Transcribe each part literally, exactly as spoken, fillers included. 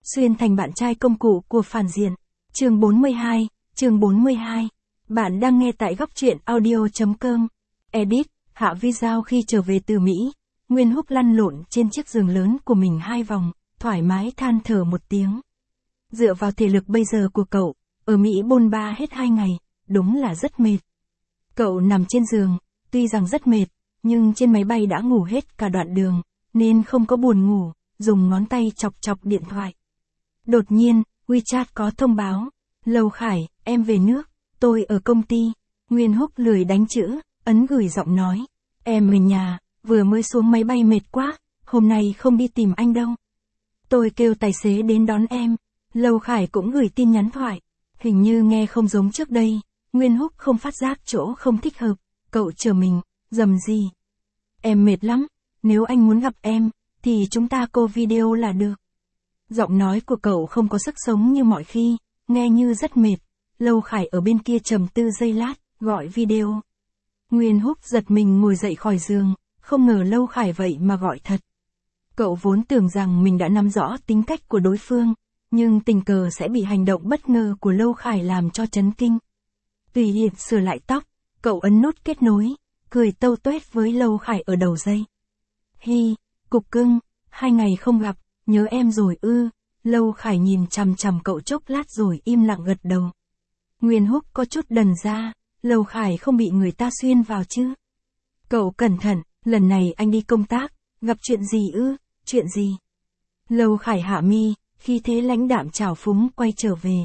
xuyên thành bạn trai công cụ của phản diện. Chương bốn mươi hai, chương bốn mươi hai. Bạn đang nghe tại góc truyện audio chấm com. Edit, hạ video khi trở về từ Mỹ. Nguyên Húc lăn lộn trên chiếc giường lớn của mình hai vòng, thoải mái than thở một tiếng. Dựa vào thể lực bây giờ của cậu, ở Mỹ bôn ba hết hai ngày, đúng là rất mệt. Cậu nằm trên giường, tuy rằng rất mệt, nhưng trên máy bay đã ngủ hết cả đoạn đường, nên không có buồn ngủ, dùng ngón tay chọc chọc điện thoại. Đột nhiên, WeChat có thông báo, Lâu Khải, em về nước, tôi ở công ty. Nguyên Húc lười đánh chữ, ấn gửi giọng nói, em ở nhà, vừa mới xuống máy bay mệt quá, hôm nay không đi tìm anh đâu. Tôi kêu tài xế đến đón em. Lâu Khải cũng gửi tin nhắn thoại, hình như nghe không giống trước đây. Nguyên Húc không phát giác chỗ không thích hợp, cậu chờ mình, dầm gì. Em mệt lắm, nếu anh muốn gặp em, thì chúng ta call video là được. Giọng nói của cậu không có sức sống như mọi khi, nghe như rất mệt. Lâu Khải ở bên kia trầm tư giây lát, gọi video. Nguyên Húc giật mình ngồi dậy khỏi giường, không ngờ Lâu Khải vậy mà gọi thật. Cậu vốn tưởng rằng mình đã nắm rõ tính cách của đối phương, nhưng tình cờ sẽ bị hành động bất ngờ của Lâu Khải làm cho chấn kinh. Tùy tiện sửa lại tóc, cậu ấn nút kết nối, cười tâu tuét với Lâu Khải ở đầu dây. Hi, cục cưng, hai ngày không gặp, nhớ em rồi ư. Lâu Khải nhìn chằm chằm cậu chốc lát rồi im lặng gật đầu. Nguyên Húc có chút đần ra, Lâu Khải không bị người ta xuyên vào chứ. Cậu cẩn thận, lần này anh đi công tác, gặp chuyện gì ư, chuyện gì? Lâu Khải hạ mi, khi thế lãnh đạm trào phúng quay trở về.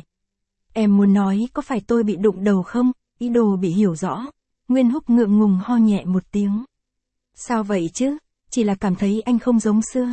Em muốn nói có phải tôi bị đụng đầu không, ý đồ bị hiểu rõ. Nguyên Húc ngượng ngùng ho nhẹ một tiếng. Sao vậy chứ, chỉ là cảm thấy anh không giống xưa.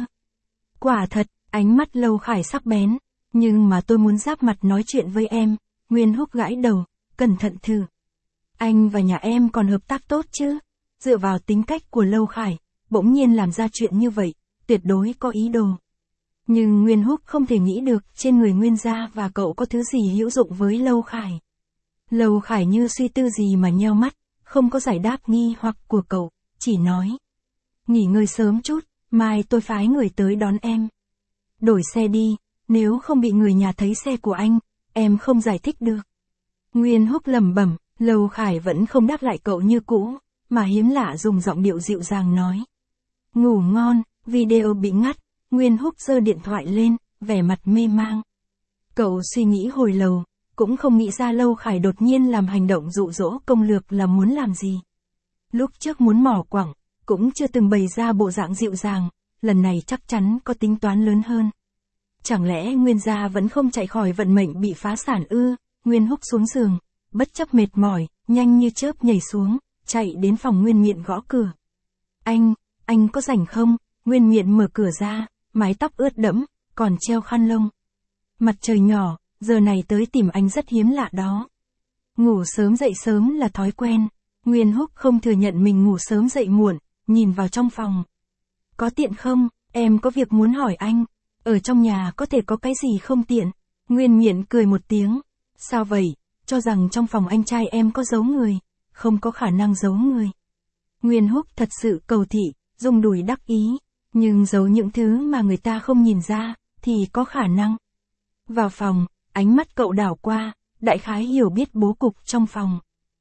Quả thật, ánh mắt Lâu Khải sắc bén, nhưng mà tôi muốn giáp mặt nói chuyện với em. Nguyên Húc gãi đầu, cẩn thận thử. Anh và nhà em còn hợp tác tốt chứ? Dựa vào tính cách của Lâu Khải, bỗng nhiên làm ra chuyện như vậy, tuyệt đối có ý đồ. Nhưng Nguyên Húc không thể nghĩ được trên người Nguyên gia và cậu có thứ gì hữu dụng với Lâu Khải. Lâu Khải như suy tư gì mà nheo mắt, không có giải đáp nghi hoặc của cậu, chỉ nói. Nghỉ ngơi sớm chút, mai tôi phái người tới đón em. Đổi xe đi, nếu không bị người nhà thấy xe của anh, em không giải thích được. Nguyên Húc lẩm bẩm, Lâu Khải vẫn không đáp lại cậu như cũ, mà hiếm lạ dùng giọng điệu dịu dàng nói. Ngủ ngon, video bị ngắt. Nguyên Húc giơ điện thoại lên, vẻ mặt mê mang. Cậu suy nghĩ hồi lâu, cũng không nghĩ ra Lâu Khải đột nhiên làm hành động dụ dỗ công lược là muốn làm gì. Lúc trước muốn mỏ quặng, cũng chưa từng bày ra bộ dạng dịu dàng, lần này chắc chắn có tính toán lớn hơn. Chẳng lẽ Nguyên gia vẫn không chạy khỏi vận mệnh bị phá sản ư? Nguyên Húc xuống giường, bất chấp mệt mỏi, nhanh như chớp nhảy xuống, chạy đến phòng Nguyên Miện gõ cửa. Anh, anh có rảnh không? Nguyên Miện mở cửa ra, mái tóc ướt đẫm, còn treo khăn lông. Mặt trời nhỏ, giờ này tới tìm anh rất hiếm lạ đó. Ngủ sớm dậy sớm là thói quen. Nguyên Húc không thừa nhận mình ngủ sớm dậy muộn, nhìn vào trong phòng. Có tiện không, em có việc muốn hỏi anh. Ở trong nhà có thể có cái gì không tiện? Nguyên Miện cười một tiếng. Sao vậy, cho rằng trong phòng anh trai em có giấu người? Không có khả năng giấu người. Nguyên Húc thật sự cầu thị, rung đùi đắc ý. Nhưng giấu những thứ mà người ta không nhìn ra, thì có khả năng. Vào phòng, ánh mắt cậu đảo qua, đại khái hiểu biết bố cục trong phòng.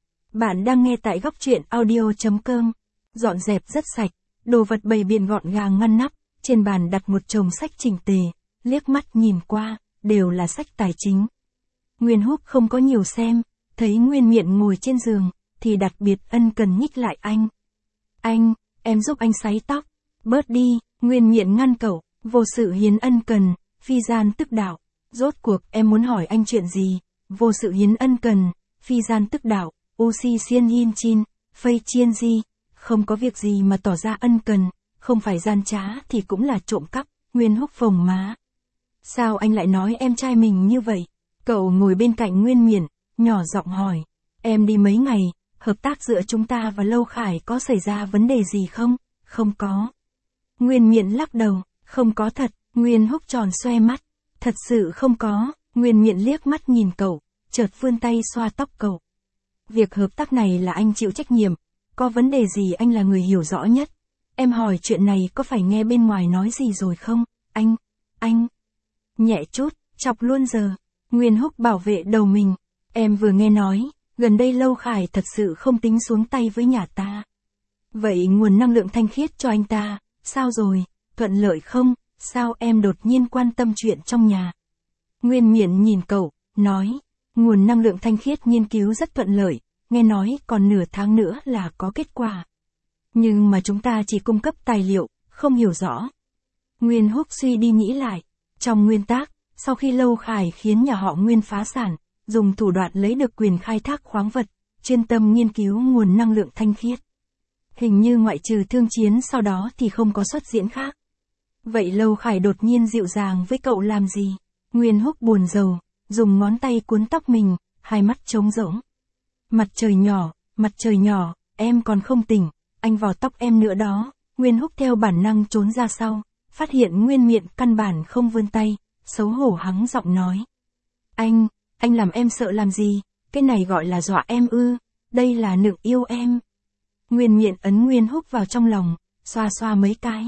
Bạn đang nghe tại góc truyện audio chấm com. Dọn dẹp rất sạch, đồ vật bày biện gọn gàng ngăn nắp, trên bàn đặt một chồng sách chỉnh tề, liếc mắt nhìn qua, đều là sách tài chính. Nguyên Húc không có nhiều xem, thấy Nguyên Miện ngồi trên giường, thì đặc biệt ân cần nhích lại anh. Anh, em giúp anh sấy tóc. Bớt đi, Nguyên Miện ngăn cậu, vô sự hiến ân cần, phi gian tức đạo. Rốt cuộc em muốn hỏi anh chuyện gì? Vô sự hiến ân cần, phi gian tức đạo, oxy xiên hin chin, phây chiên di. Không có việc gì mà tỏ ra ân cần, không phải gian trá thì cũng là trộm cắp. Nguyên Húc phồng má. Sao anh lại nói em trai mình như vậy? Cậu ngồi bên cạnh Nguyên Miện, nhỏ giọng hỏi. Em đi mấy ngày, hợp tác giữa chúng ta và Lâu Khải có xảy ra vấn đề gì không? Không có. Nguyên Miện lắc đầu, không có thật. Nguyên Húc tròn xoe mắt. Thật sự không có. Nguyên Miện liếc mắt nhìn cậu, chợt vươn tay xoa tóc cậu. Việc hợp tác này là anh chịu trách nhiệm. Có vấn đề gì anh là người hiểu rõ nhất. Em hỏi chuyện này có phải nghe bên ngoài nói gì rồi không? Anh, anh. Nhẹ chút, chọc luôn giờ. Nguyên Húc bảo vệ đầu mình. Em vừa nghe nói, gần đây Lâu Khải thật sự không tính xuống tay với nhà ta. Vậy nguồn năng lượng thanh khiết cho anh ta, sao rồi, thuận lợi không, sao em đột nhiên quan tâm chuyện trong nhà? Nguyên Miện nhìn cậu, nói, nguồn năng lượng thanh khiết nghiên cứu rất thuận lợi, nghe nói còn nửa tháng nữa là có kết quả. Nhưng mà chúng ta chỉ cung cấp tài liệu, không hiểu rõ. Nguyên Húc suy đi nghĩ lại, trong nguyên tắc, sau khi Lâu Khải khiến nhà họ Nguyên phá sản, dùng thủ đoạn lấy được quyền khai thác khoáng vật, chuyên tâm nghiên cứu nguồn năng lượng thanh khiết. Hình như ngoại trừ thương chiến sau đó thì không có xuất diễn khác. Vậy Lâu Khải đột nhiên dịu dàng với cậu làm gì? Nguyên Húc buồn rầu, dùng ngón tay cuốn tóc mình, hai mắt trống rỗng. Mặt trời nhỏ, mặt trời nhỏ, em còn không tỉnh, anh vò tóc em nữa đó. Nguyên Húc theo bản năng trốn ra sau, phát hiện Nguyên Miện căn bản không vươn tay, xấu hổ hắng giọng nói. Anh, anh làm em sợ làm gì, cái này gọi là dọa em ư, đây là nựng yêu em. Nguyên Miện ấn Nguyên Húc vào trong lòng, xoa xoa mấy cái.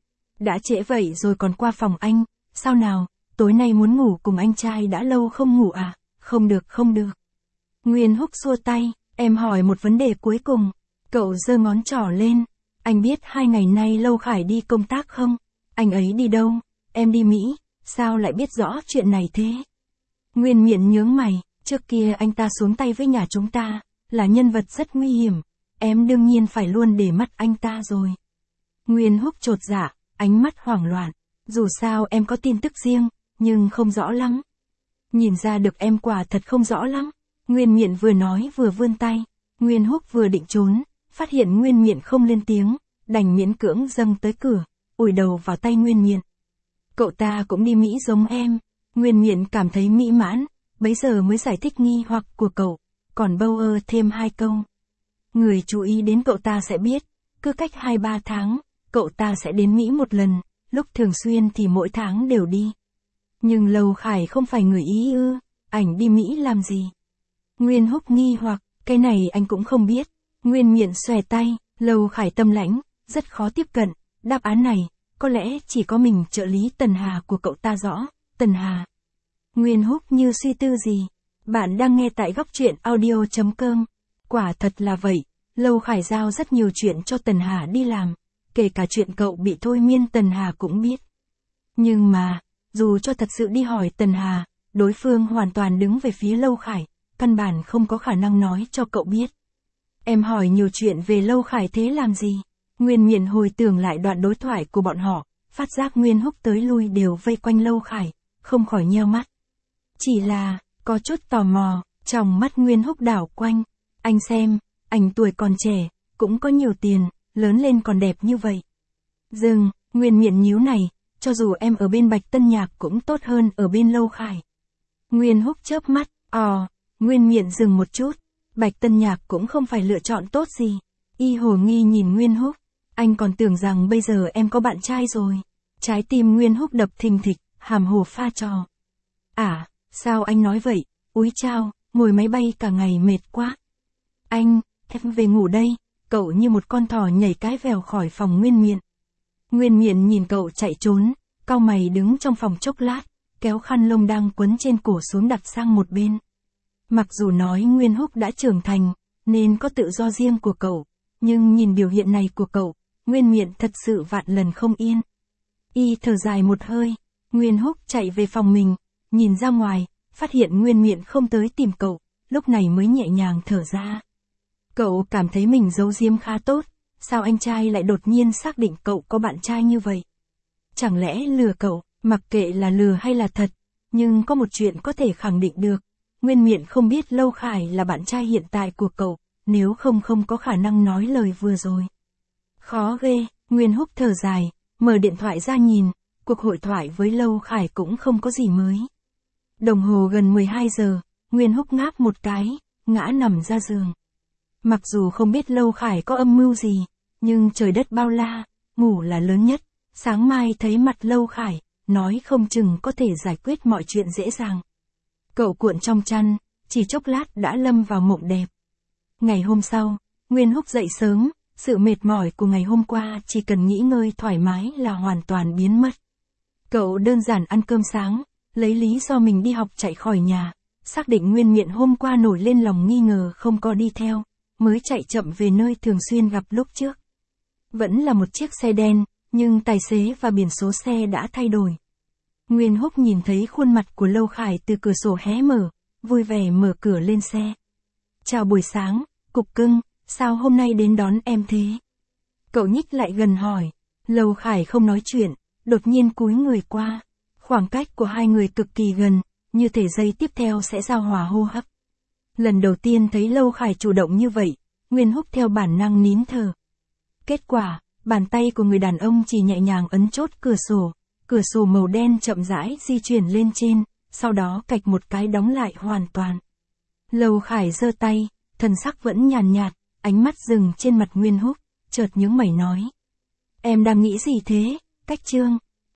Đã trễ vậy rồi còn qua phòng anh, sao nào, tối nay muốn ngủ cùng anh trai đã lâu không ngủ à, không được không được. Nguyên Húc xua tay, em hỏi một vấn đề cuối cùng. Cậu giơ ngón trỏ lên, anh biết hai ngày nay Lâu Khải đi công tác không? Anh ấy đi đâu? Em đi Mỹ, sao lại biết rõ chuyện này thế? Nguyên Miện nhướng mày, trước kia anh ta xuống tay với nhà chúng ta, là nhân vật rất nguy hiểm, em đương nhiên phải luôn để mắt anh ta rồi. Nguyên Húc chột dạ, ánh mắt hoảng loạn, dù sao em có tin tức riêng, nhưng không rõ lắm. Nhìn ra được em quả thật không rõ lắm. Nguyên Miện vừa nói vừa vươn tay, Nguyên Húc vừa định trốn, phát hiện Nguyên Miện không lên tiếng, đành miễn cưỡng dâng tới cửa, ủi đầu vào tay Nguyên Miện. Cậu ta cũng đi Mỹ giống em. Nguyên Miện cảm thấy mỹ mãn, bấy giờ mới giải thích nghi hoặc của cậu, còn bâu ơ thêm hai câu. Người chú ý đến cậu ta sẽ biết, cứ cách hai ba tháng, cậu ta sẽ đến Mỹ một lần, lúc thường xuyên thì mỗi tháng đều đi. Nhưng Lâu Khải không phải người Ý ư, ảnh đi Mỹ làm gì? Nguyên Húc nghi hoặc, cái này anh cũng không biết. Nguyên Miện xòe tay, Lâu Khải tâm lãnh, rất khó tiếp cận, đáp án này, có lẽ chỉ có mình trợ lý Tần Hà của cậu ta rõ. Tần Hà. Nguyên Húc như suy tư gì. Bạn đang nghe tại góc truyện audio chấm com. Quả thật là vậy, Lâu Khải giao rất nhiều chuyện cho Tần Hà đi làm, kể cả chuyện cậu bị thôi miên Tần Hà cũng biết. Nhưng mà, dù cho thật sự đi hỏi Tần Hà, đối phương hoàn toàn đứng về phía Lâu Khải, căn bản không có khả năng nói cho cậu biết. Em hỏi nhiều chuyện về Lâu Khải thế làm gì? Nguyên Miện hồi tưởng lại đoạn đối thoại của bọn họ, phát giác Nguyên Húc tới lui đều vây quanh Lâu Khải, không khỏi nheo mắt. Chỉ là, có chút tò mò, trong mắt Nguyên Húc đảo quanh. Anh xem, anh tuổi còn trẻ, cũng có nhiều tiền, lớn lên còn đẹp như vậy. Dừng, Nguyên Miện nhíu này, cho dù em ở bên Bạch Tân Nhạc cũng tốt hơn ở bên Lâu Khải. Nguyên Húc chớp mắt, ò, Nguyên Miện dừng một chút, Bạch Tân Nhạc cũng không phải lựa chọn tốt gì. Y hồ nghi nhìn Nguyên Húc, anh còn tưởng rằng bây giờ em có bạn trai rồi. Trái tim Nguyên Húc đập thình thịch, hàm hồ pha trò. À, sao anh nói vậy, úi chao, ngồi máy bay cả ngày mệt quá. Anh, em về ngủ đây, cậu như một con thỏ nhảy cái vèo khỏi phòng Nguyên Miện. Nguyên Miện nhìn cậu chạy trốn, cau mày đứng trong phòng chốc lát, kéo khăn lông đang quấn trên cổ xuống đặt sang một bên. Mặc dù nói Nguyên Húc đã trưởng thành, nên có tự do riêng của cậu, nhưng nhìn biểu hiện này của cậu, Nguyên Miện thật sự vạn lần không yên. Y thở dài một hơi, Nguyên Húc chạy về phòng mình, nhìn ra ngoài, phát hiện Nguyên Miện không tới tìm cậu, lúc này mới nhẹ nhàng thở ra. Cậu cảm thấy mình giấu giếm khá tốt, sao anh trai lại đột nhiên xác định cậu có bạn trai như vậy? Chẳng lẽ lừa cậu, mặc kệ là lừa hay là thật, nhưng có một chuyện có thể khẳng định được, Nguyên Miện không biết Lâu Khải là bạn trai hiện tại của cậu, nếu không không có khả năng nói lời vừa rồi. Khó ghê, Nguyên Húc thở dài, mở điện thoại ra nhìn, cuộc hội thoại với Lâu Khải cũng không có gì mới. Đồng hồ gần mười hai giờ, Nguyên Húc ngáp một cái, ngã nằm ra giường. Mặc dù không biết Lâu Khải có âm mưu gì, nhưng trời đất bao la, ngủ là lớn nhất, sáng mai thấy mặt Lâu Khải, nói không chừng có thể giải quyết mọi chuyện dễ dàng. Cậu cuộn trong chăn, chỉ chốc lát đã lâm vào mộng đẹp. Ngày hôm sau, Nguyên Húc dậy sớm, sự mệt mỏi của ngày hôm qua chỉ cần nghỉ ngơi thoải mái là hoàn toàn biến mất. Cậu đơn giản ăn cơm sáng, lấy lý do mình đi học chạy khỏi nhà, xác định Nguyên Miện hôm qua nổi lên lòng nghi ngờ không có đi theo, mới chạy chậm về nơi thường xuyên gặp lúc trước. Vẫn là một chiếc xe đen, nhưng tài xế và biển số xe đã thay đổi. Nguyên Húc nhìn thấy khuôn mặt của Lâu Khải từ cửa sổ hé mở, vui vẻ mở cửa lên xe. Chào buổi sáng, Cục Cưng, sao hôm nay đến đón em thế? Cậu nhích lại gần hỏi. Lâu Khải không nói chuyện, đột nhiên cúi người qua. Khoảng cách của hai người cực kỳ gần, như thể giây tiếp theo sẽ giao hòa hô hấp. Lần đầu tiên thấy Lâu Khải chủ động như vậy, Nguyên Húc theo bản năng nín thở. Kết quả, bàn tay của người đàn ông chỉ nhẹ nhàng ấn chốt cửa sổ, cửa sổ màu đen chậm rãi di chuyển lên trên, sau đó cạch một cái đóng lại hoàn toàn. Lâu Khải giơ tay, thần sắc vẫn nhàn nhạt, ánh mắt dừng trên mặt Nguyên Húc, chợt nhướng mày nói. Em đang nghĩ gì thế, Cách Trương?